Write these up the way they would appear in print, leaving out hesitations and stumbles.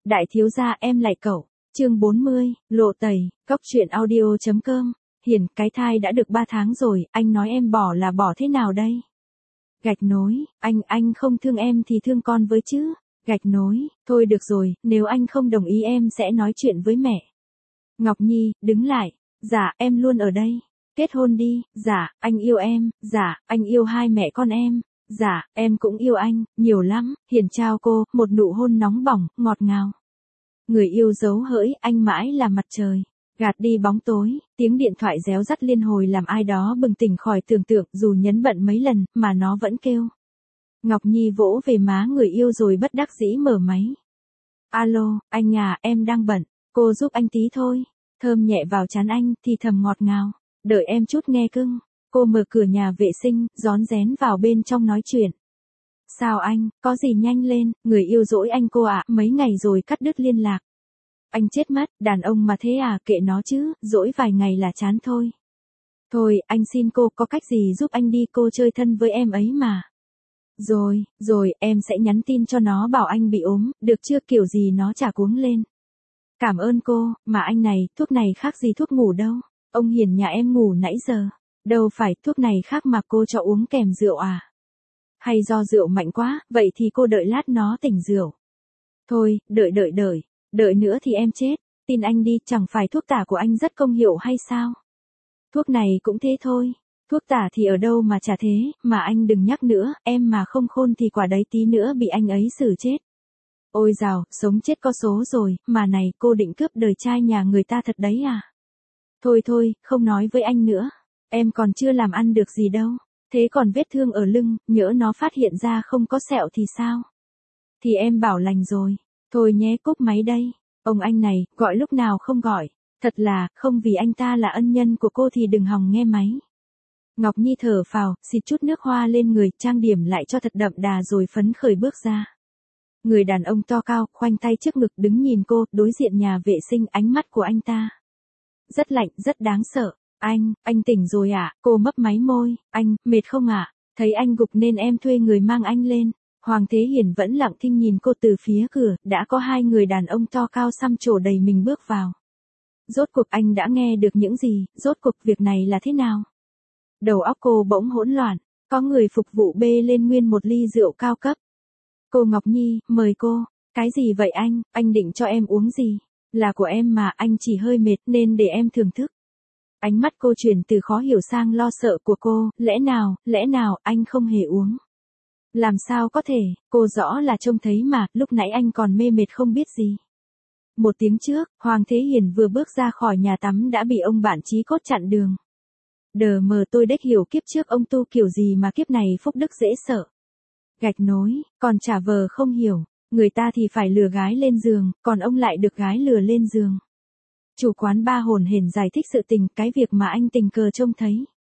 Đại thiếu gia em lại cậu. Chương 40, lộ tẩy, cóc truyện audio.com. Hiền, cái thai đã được 3 tháng rồi, anh nói em bỏ là bỏ thế nào đây? Gạch nối, anh không thương em thì thương con với chứ. Gạch nối, thôi được rồi, nếu anh không đồng ý em sẽ nói chuyện với mẹ. Ngọc Nhi, đứng lại. Dạ, em luôn ở đây. Kết hôn đi. Dạ, anh yêu em. Dạ, anh yêu hai mẹ con em. Dạ, em cũng yêu anh, nhiều lắm. Hiền chào cô, một nụ hôn nóng bỏng, ngọt ngào. Người yêu dấu hỡi, anh mãi là mặt trời. Gạt đi bóng tối, tiếng điện thoại réo rắt liên hồi làm ai đó bừng tỉnh khỏi tưởng tượng, dù nhấn bận mấy lần, mà nó vẫn kêu. Ngọc Nhi vỗ về má người yêu rồi bất đắc dĩ mở máy. Alo, anh à, em đang bận, cô giúp anh tí thôi. Thơm nhẹ vào trán anh, thì thầm ngọt ngào. Đợi em chút nghe cưng. Cô mở cửa nhà vệ sinh, rón rén vào bên trong nói chuyện. Sao anh, có gì nhanh lên, người yêu dỗi anh cô ạ, mấy ngày rồi cắt đứt liên lạc. Anh chết mất, đàn ông mà thế à, kệ nó chứ, dỗi vài ngày là chán thôi. Thôi, anh xin cô, có cách gì giúp anh đi, cô chơi thân với em ấy mà. Rồi, em sẽ nhắn tin cho nó bảo anh bị ốm, được chưa, kiểu gì nó chả cuống lên. Cảm ơn cô, mà anh này, thuốc này khác gì thuốc ngủ đâu. Ông Hiền nhà em ngủ nãy giờ. Đâu phải, thuốc này khác mà cô cho uống kèm rượu à? Hay do rượu mạnh quá, vậy thì cô đợi lát nó tỉnh rượu. Thôi, đợi nữa thì em chết. Tin anh đi, chẳng phải thuốc tả của anh rất công hiệu hay sao? Thuốc này cũng thế thôi. Thuốc tả thì ở đâu mà chả thế, mà anh đừng nhắc nữa, em mà không khôn thì quả đấy tí nữa bị anh ấy xử chết. Ôi dào, sống chết có số rồi, mà này, cô định cướp đời trai nhà người ta thật đấy à? Thôi, không nói với anh nữa. Em còn chưa làm ăn được gì đâu. Thế còn vết thương ở lưng, nhỡ nó phát hiện ra không có sẹo thì sao? Thì em bảo lành rồi. Thôi nhé, cúp máy đây. Ông anh này, gọi lúc nào không gọi. Thật là, không vì anh ta là ân nhân của cô thì đừng hòng nghe máy. Ngọc Nhi thở phào, xịt chút nước hoa lên người, trang điểm lại cho thật đậm đà rồi phấn khởi bước ra. Người đàn ông to cao, khoanh tay trước ngực đứng nhìn cô, đối diện nhà vệ sinh, ánh mắt của anh ta. Rất lạnh, rất đáng sợ. Anh tỉnh rồi à? Cô mấp máy môi. Anh, mệt không ạ? Thấy anh gục nên em thuê người mang anh lên. Hoàng Thế Hiền vẫn lặng thinh nhìn cô từ phía cửa, đã có hai người đàn ông to cao xăm trổ đầy mình bước vào. Rốt cuộc anh đã nghe được những gì, rốt cuộc việc này là thế nào? Đầu óc cô bỗng hỗn loạn, có người phục vụ bê lên nguyên một ly rượu cao cấp. Cô Ngọc Nhi, mời cô. Cái gì vậy anh định cho em uống gì? Là của em mà, anh chỉ hơi mệt nên để em thưởng thức. Ánh mắt cô chuyển từ khó hiểu sang lo sợ của cô, lẽ nào anh không hề uống. Làm sao có thể, cô rõ là trông thấy mà, lúc nãy anh còn mê mệt không biết gì. Một tiếng trước, Hoàng Thế Hiền vừa bước ra khỏi nhà tắm đã bị ông bạn chí cốt chặn đường. Đờ mờ tôi đếch hiểu kiếp trước ông tu kiểu gì mà kiếp này phúc đức dễ sợ. Gạch nối, còn trả vờ không hiểu, người ta thì phải lừa gái lên giường, còn ông lại được gái lừa lên giường. Chủ quán ba hồn hển giải thích sự tình, cái việc mà anh tình cờ trông thấy.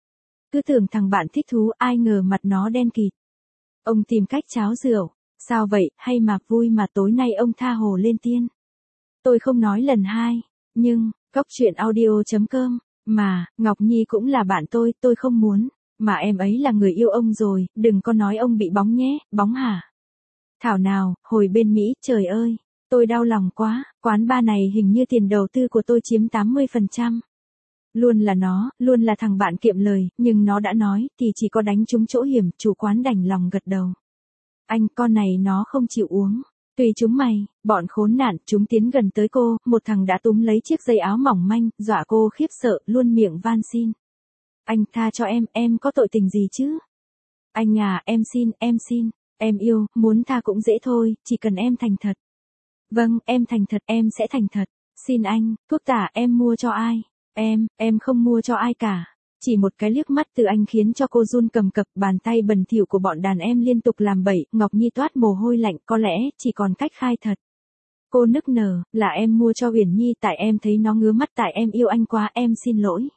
Cứ tưởng thằng bạn thích thú, ai ngờ mặt nó đen kịt. Ông tìm cách cháo rượu. Sao vậy, hay mà vui mà tối nay ông tha hồ lên tiên. Tôi không nói lần hai, nhưng, cóc truyện audio.com, mà, Ngọc Nhi cũng là bạn tôi không muốn, mà em ấy là người yêu ông rồi, đừng có nói ông bị bóng nhé, bóng hả? Thảo nào, hồi bên Mỹ, trời ơi, tôi đau lòng quá, quán bar này hình như tiền đầu tư của tôi chiếm 80%. Luôn là thằng bạn kiệm lời, nhưng nó đã nói, thì chỉ có đánh trúng chỗ hiểm, chủ quán đành lòng gật đầu. Anh, con này nó không chịu uống. Tùy chúng mày, bọn khốn nạn, chúng tiến gần tới cô, một thằng đã túm lấy chiếc dây áo mỏng manh, dọa cô khiếp sợ, luôn miệng van xin. Anh tha cho em có tội tình gì chứ? Anh à, em xin, em yêu, muốn tha cũng dễ thôi, chỉ cần em thành thật. Vâng, em thành thật, em sẽ thành thật. Xin anh, thuốc tả em mua cho ai? Em không mua cho ai cả. Chỉ một cái liếc mắt từ anh khiến cho cô run cầm cập, bàn tay bẩn thỉu của bọn đàn em liên tục làm bậy, Ngọc Nhi toát mồ hôi lạnh, có lẽ chỉ còn cách khai thật. Cô nức nở, là em mua cho Uyển Nhi tại em thấy nó ngứa mắt, tại em yêu anh quá, em xin lỗi.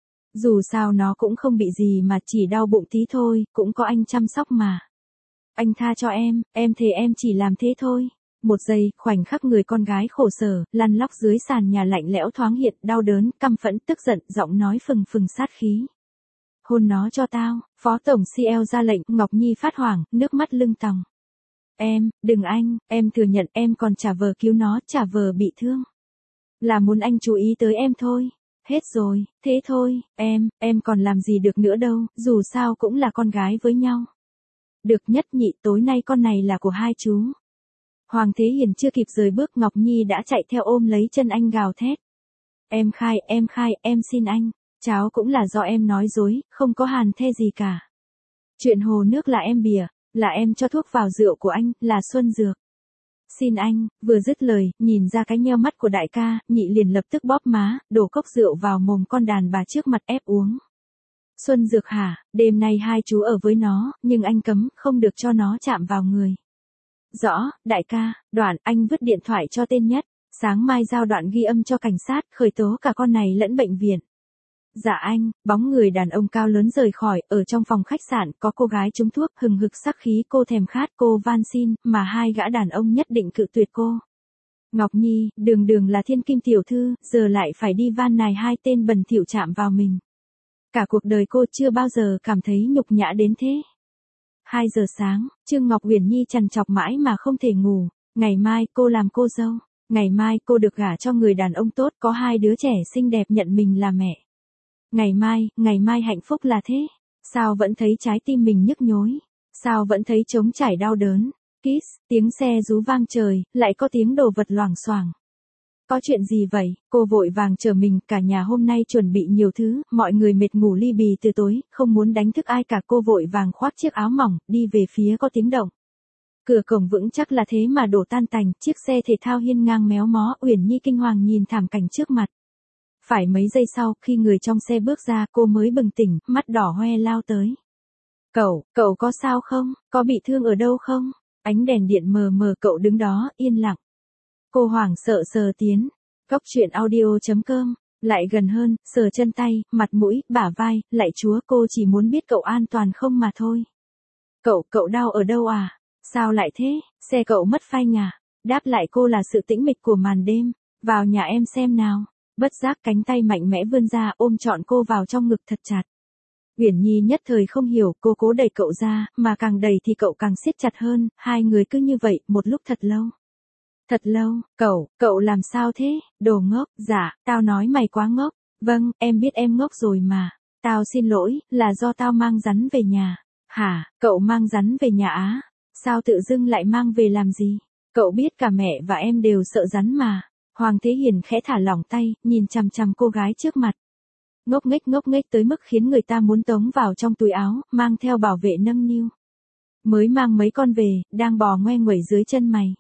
Dù sao nó cũng không bị gì mà chỉ đau bụng tí thôi, cũng có anh chăm sóc mà. Anh tha cho em thề em chỉ làm thế thôi. Một giây, khoảnh khắc người con gái khổ sở, lăn lóc dưới sàn nhà lạnh lẽo thoáng hiện, đau đớn, căm phẫn, tức giận, giọng nói phừng phừng sát khí. Hôn nó cho tao, Phó Tổng CL ra lệnh, Ngọc Nhi phát hoảng, nước mắt lưng tòng. đừng anh, em thừa nhận em còn giả vờ cứu nó, giả vờ bị thương. Là muốn anh chú ý tới em thôi. Hết rồi, thế thôi, em còn làm gì được nữa đâu, dù sao cũng là con gái với nhau. Được Nhất Nhị, tối nay con này là của hai chú. Hoàng Thế Hiền chưa kịp rời bước, Ngọc Nhi đã chạy theo ôm lấy chân anh gào thét. Em khai, em xin anh, cháu cũng là do em nói dối, không có hàn the gì cả. Chuyện hồ nước là em bịa, là em cho thuốc vào rượu của anh, là xuân dược. Xin anh, vừa dứt lời, nhìn ra cái nheo mắt của đại ca, Nhị liền lập tức bóp má, đổ cốc rượu vào mồm con đàn bà trước mặt ép uống. Xuân dược hả, đêm nay hai chú ở với nó, nhưng anh cấm, không được cho nó chạm vào người. Rõ, đại ca, Đoạn, anh vứt điện thoại cho tên Nhất, sáng mai giao đoạn ghi âm cho cảnh sát, khởi tố cả con này lẫn bệnh viện. Dạ anh, bóng người đàn ông cao lớn rời khỏi, ở trong phòng khách sạn, có cô gái trúng thuốc, hừng hực sắc khí, cô thèm khát, cô van xin, mà hai gã đàn ông nhất định cự tuyệt cô. Ngọc Nhi, đường là thiên kim tiểu thư, giờ lại phải đi van nài hai tên bẩn thỉu chạm vào mình. Cả cuộc đời cô chưa bao giờ cảm thấy nhục nhã đến thế. 2 giờ sáng, Trương Ngọc Uyển Nhi trằn trọc mãi mà không thể ngủ, ngày mai cô làm cô dâu, ngày mai cô được gả cho người đàn ông tốt, có 2 đứa trẻ xinh đẹp nhận mình là mẹ. Ngày mai hạnh phúc là thế. Sao vẫn thấy trái tim mình nhức nhối? Sao vẫn thấy trống trải đau đớn? Kiss, tiếng xe rú vang trời, lại có tiếng đồ vật loảng xoảng. Có chuyện gì vậy? Cô vội vàng trở mình, cả nhà hôm nay chuẩn bị nhiều thứ, mọi người mệt ngủ li bì từ tối, không muốn đánh thức ai cả, cô vội vàng khoác chiếc áo mỏng, đi về phía có tiếng động. Cửa cổng vững chắc là thế mà đổ tan tành, chiếc xe thể thao hiên ngang méo mó, Uyển Nhi kinh hoàng nhìn thảm cảnh trước mặt. Phải mấy giây sau, khi người trong xe bước ra, cô mới bừng tỉnh, mắt đỏ hoe lao tới. Cậu có sao không? Có bị thương ở đâu không? Ánh đèn điện mờ mờ, cậu đứng đó, yên lặng. Cô hoảng sợ sờ tiến. Góc truyện audio.com. Lại gần hơn, sờ chân tay, mặt mũi, bả vai, lạy Chúa, cô chỉ muốn biết cậu an toàn không mà thôi. Cậu đau ở đâu à? Sao lại thế? Xe cậu mất phanh à? Đáp lại cô là sự tĩnh mịch của màn đêm. Vào nhà em xem nào. Bất giác cánh tay mạnh mẽ vươn ra, ôm trọn cô vào trong ngực thật chặt. Uyển Nhi nhất thời không hiểu, cô cố đẩy cậu ra, mà càng đẩy thì cậu càng siết chặt hơn, hai người cứ như vậy, một lúc thật lâu. Thật lâu, cậu làm sao thế, đồ ngốc, dạ, tao nói mày quá ngốc, vâng, em biết em ngốc rồi mà, tao xin lỗi, là do tao mang rắn về nhà. Hả, cậu mang rắn về nhà á? Sao tự dưng lại mang về làm gì? Cậu biết cả mẹ và em đều sợ rắn mà. Hoàng Thế Hiền khẽ thả lỏng tay, nhìn chằm chằm cô gái trước mặt. Ngốc nghếch tới mức khiến người ta muốn tống vào trong túi áo, mang theo bảo vệ nâng niu. Mới mang mấy con về, đang bò ngoe nguẩy dưới chân mày.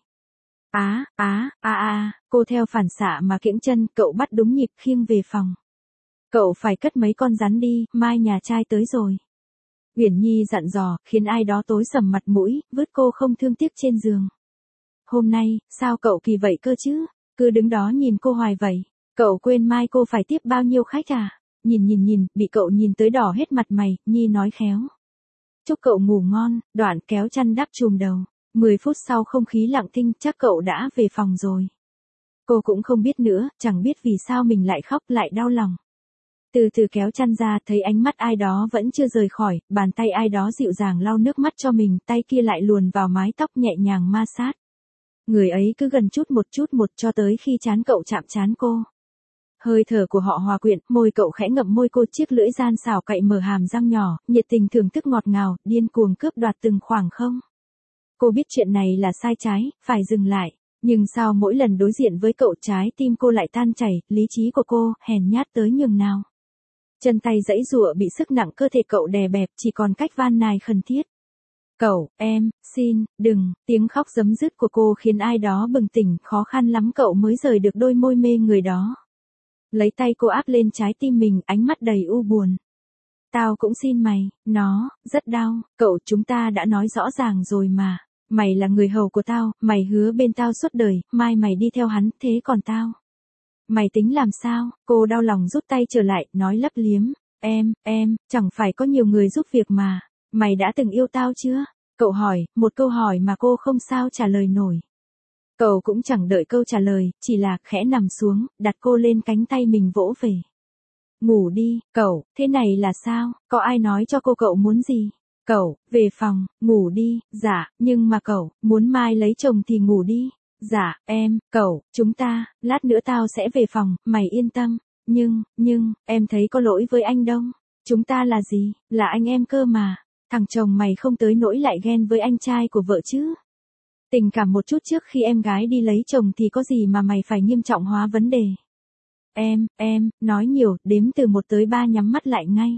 Cô theo phản xạ mà kiễng chân, cậu bắt đúng nhịp khiêng về phòng. Cậu phải cất mấy con rắn đi, mai nhà trai tới rồi. Uyển Nhi dặn dò, khiến ai đó tối sầm mặt mũi, vứt cô không thương tiếc trên giường. Hôm nay, sao cậu kỳ vậy cơ chứ? Cứ đứng đó nhìn cô hoài vậy. Cậu quên mai cô phải tiếp bao nhiêu khách à? Nhìn, bị cậu nhìn tới đỏ hết mặt mày, Nhi nói khéo. Chúc cậu ngủ ngon, Đoạn kéo chăn đắp trùm đầu. 10 phút sau không khí lặng thinh, chắc cậu đã về phòng rồi. Cô cũng không biết nữa, chẳng biết vì sao mình lại khóc lại đau lòng. Từ từ kéo chăn ra, thấy ánh mắt ai đó vẫn chưa rời khỏi, bàn tay ai đó dịu dàng lau nước mắt cho mình, tay kia lại luồn vào mái tóc nhẹ nhàng ma sát. Người ấy cứ gần chút một cho tới khi trán cậu chạm trán cô. Hơi thở của họ hòa quyện, môi cậu khẽ ngậm môi cô, chiếc lưỡi gian xảo cậy mở hàm răng nhỏ, nhiệt tình thưởng thức ngọt ngào, điên cuồng cướp đoạt từng khoảng không. Cô biết chuyện này là sai trái, phải dừng lại, nhưng sao mỗi lần đối diện với cậu trái tim cô lại tan chảy, lý trí của cô, hèn nhát tới nhường nào. Chân tay giãy giụa bị sức nặng cơ thể cậu đè bẹp, chỉ còn cách van nài khẩn thiết. Em, xin, đừng, tiếng khóc giấm dứt của cô khiến ai đó bừng tỉnh, khó khăn lắm cậu mới rời được đôi môi mê người đó. Lấy tay cô áp lên trái tim mình, ánh mắt đầy u buồn. Tao cũng xin mày, nó, rất đau, chúng ta đã nói rõ ràng rồi mà. Mày là người hầu của tao, mày hứa bên tao suốt đời, mai mày đi theo hắn, thế còn tao? Mày tính làm sao? Cô đau lòng rút tay trở lại, nói lấp liếm. Em, chẳng phải có nhiều người giúp việc mà. Mày đã từng yêu tao chưa? Cậu hỏi, một câu hỏi mà cô không sao trả lời nổi. Cậu cũng chẳng đợi câu trả lời, chỉ là khẽ nằm xuống, đặt cô lên cánh tay mình vỗ về. Ngủ đi, thế này là sao? Có ai nói cho cô cậu muốn gì? Cậu, về phòng, ngủ đi, dạ, nhưng mà cậu, muốn mai lấy chồng thì ngủ đi. Dạ, cậu, chúng ta, lát nữa tao sẽ về phòng, mày yên tâm. Nhưng, em thấy có lỗi với anh đâu. Chúng ta là gì, là anh em cơ mà. Thằng chồng mày không tới nỗi lại ghen với anh trai của vợ chứ. Tình cảm một chút trước khi em gái đi lấy chồng thì có gì mà mày phải nghiêm trọng hóa vấn đề. Nói nhiều, đếm từ 1 tới 3 nhắm mắt lại ngay.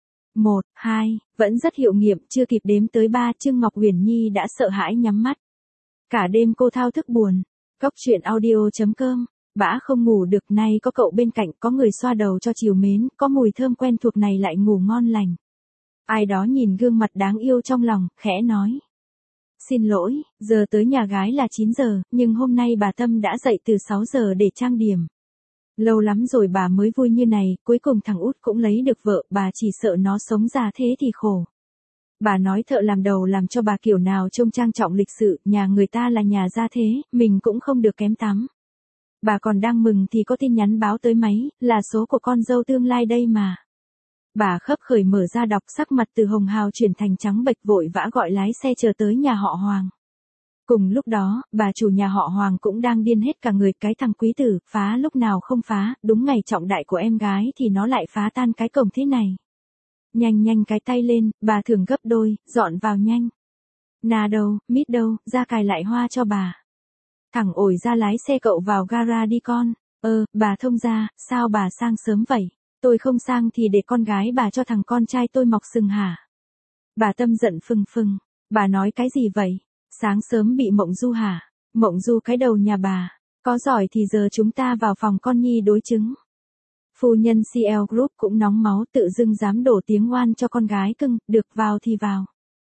1, 2, vẫn rất hiệu nghiệm, chưa kịp đếm tới 3, Trương Ngọc Uyển Nhi đã sợ hãi nhắm mắt. Cả đêm cô thao thức buồn. Cóc truyện audio.com. Bã không ngủ được, nay có cậu bên cạnh, có người xoa đầu cho trìu mến, có mùi thơm quen thuộc này lại ngủ ngon lành. Ai đó nhìn gương mặt đáng yêu trong lòng, khẽ nói. Xin lỗi, giờ tới nhà gái là 9 giờ, nhưng hôm nay bà Tâm đã dậy từ 6 giờ để trang điểm. Lâu lắm rồi bà mới vui như này, cuối cùng thằng út cũng lấy được vợ, bà chỉ sợ nó sống già thế thì khổ. Bà nói thợ làm đầu làm cho bà kiểu nào trông trang trọng lịch sự, nhà người ta là nhà gia thế, mình cũng không được kém tắm. Bà còn đang mừng thì có tin nhắn báo tới máy, là số của con dâu tương lai đây mà. Bà khấp khởi mở ra đọc, sắc mặt từ hồng hào chuyển thành trắng bệch, vội vã gọi lái xe chờ tới nhà họ Hoàng. Cùng lúc đó, bà chủ nhà họ Hoàng cũng đang điên hết cả người, cái thằng quý tử, phá lúc nào không phá, đúng ngày trọng đại của em gái thì nó lại phá tan cái cổng thế này. Nhanh cái tay lên, bà thưởng gấp đôi, dọn vào nhanh. Nà đâu, mít đâu, ra cài lại hoa cho bà. Thằng ổi ra lái xe cậu vào gara đi con. Bà thông gia, sao bà sang sớm vậy? Tôi không sang thì để con gái bà cho thằng con trai tôi mọc sừng hả? Bà Tâm giận phừng phừng. Bà nói cái gì vậy? Sáng sớm bị Mộng Du hả? Mộng Du cái đầu nhà bà. Có giỏi thì giờ chúng ta vào phòng con Nhi đối chứng. Phu nhân CL Group cũng nóng máu, tự dưng dám đổ tiếng oan cho con gái cưng, được vào thì vào.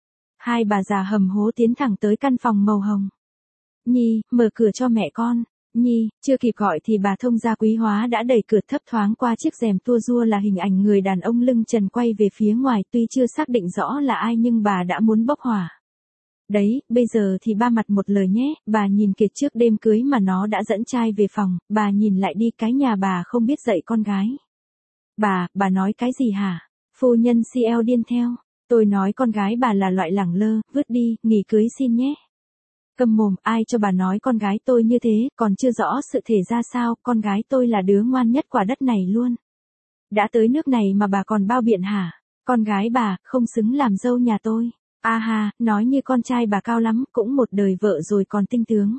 Hai bà già hầm hố tiến thẳng tới căn phòng màu hồng. Nhi, mở cửa cho mẹ con. Nhi, chưa kịp gọi thì bà thông gia Quý Hóa đã đẩy cửa, thấp thoáng qua chiếc rèm tua rua là hình ảnh người đàn ông lưng trần quay về phía ngoài, tuy chưa xác định rõ là ai nhưng bà đã muốn bốc hỏa. Đấy, bây giờ thì ba mặt một lời nhé, bà nhìn Kiệt trước đêm cưới mà nó đã dẫn trai về phòng, bà nhìn lại đi, cái nhà bà không biết dạy con gái. Bà nói cái gì hả? Phu nhân CL điên theo. Tôi nói con gái bà là loại lẳng lơ, vứt đi, nghỉ cưới xin nhé. Câm mồm, ai cho bà nói con gái tôi như thế, còn chưa rõ sự thể ra sao, con gái tôi là đứa ngoan nhất quả đất này luôn. Đã tới nước này mà bà còn bao biện hả? Con gái bà, không xứng làm dâu nhà tôi. A ha, nói như con trai bà cao lắm, cũng một đời vợ rồi còn tinh tướng.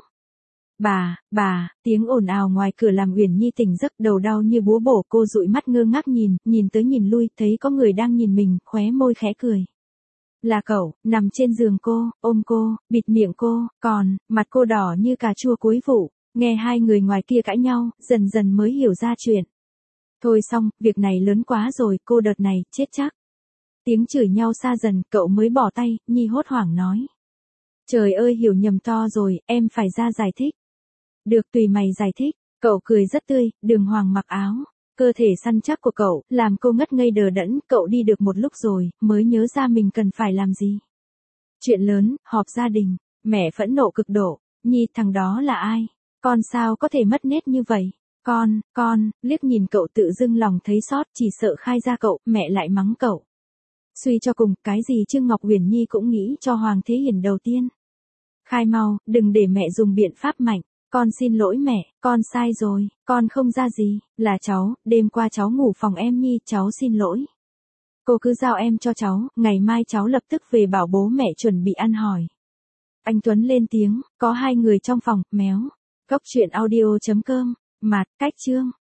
Bà, tiếng ồn ào ngoài cửa làm Uyển Nhi tỉnh giấc, đầu đau như búa bổ, cô dụi mắt ngơ ngác nhìn tới nhìn lui, thấy có người đang nhìn mình, khóe môi khẽ cười. Là cậu, nằm trên giường cô, ôm cô, bịt miệng cô, còn, mặt cô đỏ như cà chua cuối vụ, nghe hai người ngoài kia cãi nhau, dần dần mới hiểu ra chuyện. Thôi xong, việc này lớn quá rồi, cô đợt này, chết chắc. Tiếng chửi nhau xa dần, cậu mới bỏ tay, Nhi hốt hoảng nói. Trời ơi, hiểu nhầm to rồi, em phải ra giải thích. Được, tùy mày giải thích. Cậu cười rất tươi, Đường Hoàng mặc áo. Cơ thể săn chắc của cậu, làm cô ngất ngây đờ đẫn, cậu đi được một lúc rồi, mới nhớ ra mình cần phải làm gì. Chuyện lớn, họp gia đình, mẹ phẫn nộ cực độ, Nhi, thằng đó là ai? Con sao có thể mất nết như vậy? Con, liếc nhìn cậu tự dưng lòng thấy xót, chỉ sợ khai ra cậu, mẹ lại mắng cậu. Suy cho cùng, cái gì Trương Ngọc Uyển Nhi cũng nghĩ cho Hoàng Thế Hiển đầu tiên. Khai mau, đừng để mẹ dùng biện pháp mạnh. Con xin lỗi mẹ, con sai rồi, con không ra gì, là cháu, đêm qua cháu ngủ phòng em Nhi, cháu xin lỗi. Cô cứ giao em cho cháu, ngày mai cháu lập tức về bảo bố mẹ chuẩn bị ăn hỏi. Anh Tuấn lên tiếng, có hai người trong phòng, méo. Cóc truyện audio.com, mạt, cách chương.